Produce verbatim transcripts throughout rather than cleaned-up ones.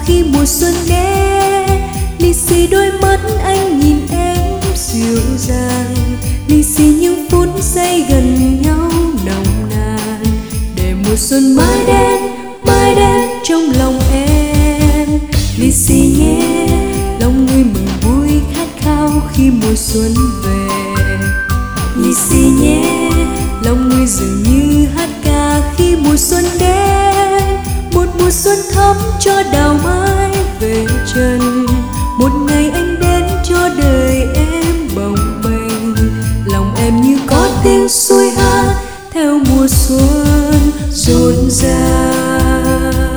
khi mùa xuân đến. Lì xì đôi mắt anh nhìn em dịu dàng, lì xì những phút giây gần nhau nồng nàn, để mùa xuân mãi đến mãi đến trong lòng em. Lì xì nhé, lòng người mừng vui khát khao khi mùa xuân về. Lì xì nhé, lòng người dường như hát ca khi mùa xuân đến. Một mùa xuân thắm cho đào mai về trần, một ngày anh đến cho đời em bồng bềnh. Lòng em như có tiếng suối hát theo mùa xuân rộn ràng.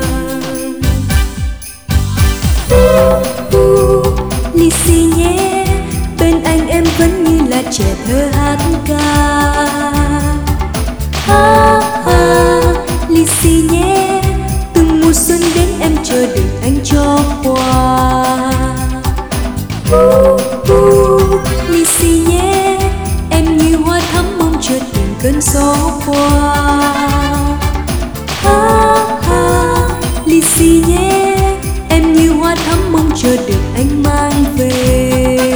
Lì xì nhé, bên anh em vẫn như là trẻ thơ hát ca. Ha ha, lì xì nhé, từng mùa xuân đến em chờ đợi anh cho quà. Uh, uh, lì xì nhé, em như hoa thắm mong chờ từng cơn gió qua. Ha ha, lì xì nhé, em như hoa thắm mong chờ được anh mang về.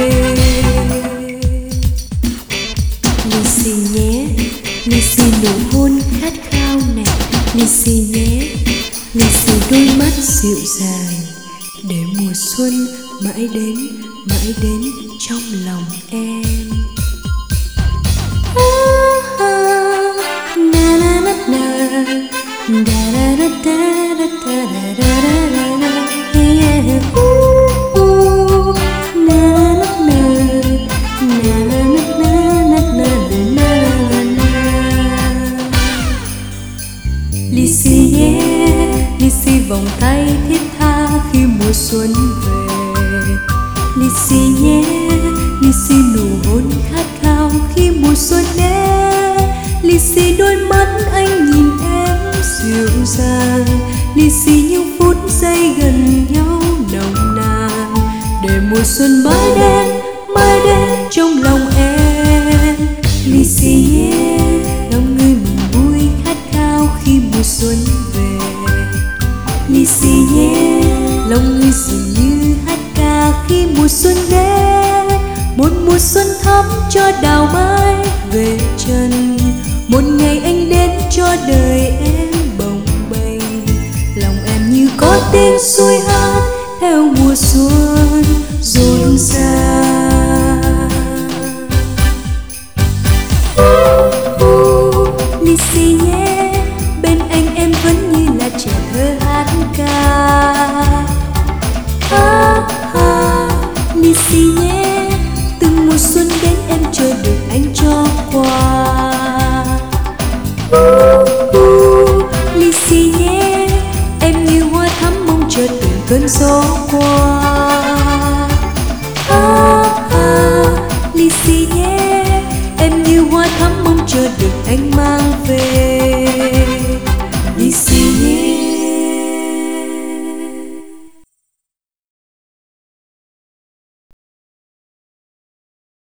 Lì xì nhé, lì xì nụ hôn khát khao này. Lì xì nhé, lì xì đôi mắt dịu dàng, để mùa xuân mãi đến mãi đến trong lòng em. Lì xì nhé, lì xì vòng tay thiết tha khi mùa xuân về. Lì xì nhé, lì xì nụ hôn khát khao khi mùa xuân đến. Lì xì đôi mắt anh nhìn em dịu dàng, lì xì những phút giây gần nhau nồng nàn, để mùa xuân mãi đến mãi đến trong lòng em. Lì xì nhé, lòng người mừng vui khát khao khi mùa xuân về. Lì xì nhé, lòng người dường như hát ca khi mùa xuân đến. Một mùa xuân thắm cho đào mai về trần, một ngày anh đến cho đời em bồng bềnh. Lòng em như có tiếng suối hát theo mùa xuân rộn ràng. uh, uh, lì xì nhé, bên anh em vẫn như là trẻ thơ hát ca. Ha ha, lì xì nhé, từng mùa xuân đến em chờ được anh cho quà. Uh, uh, lì xì nhé, em như hoa thắm mong chờ từng cơn gió qua. Ha ha, lì xì nhé, em như hoa thắm mong chờ được anh mang về.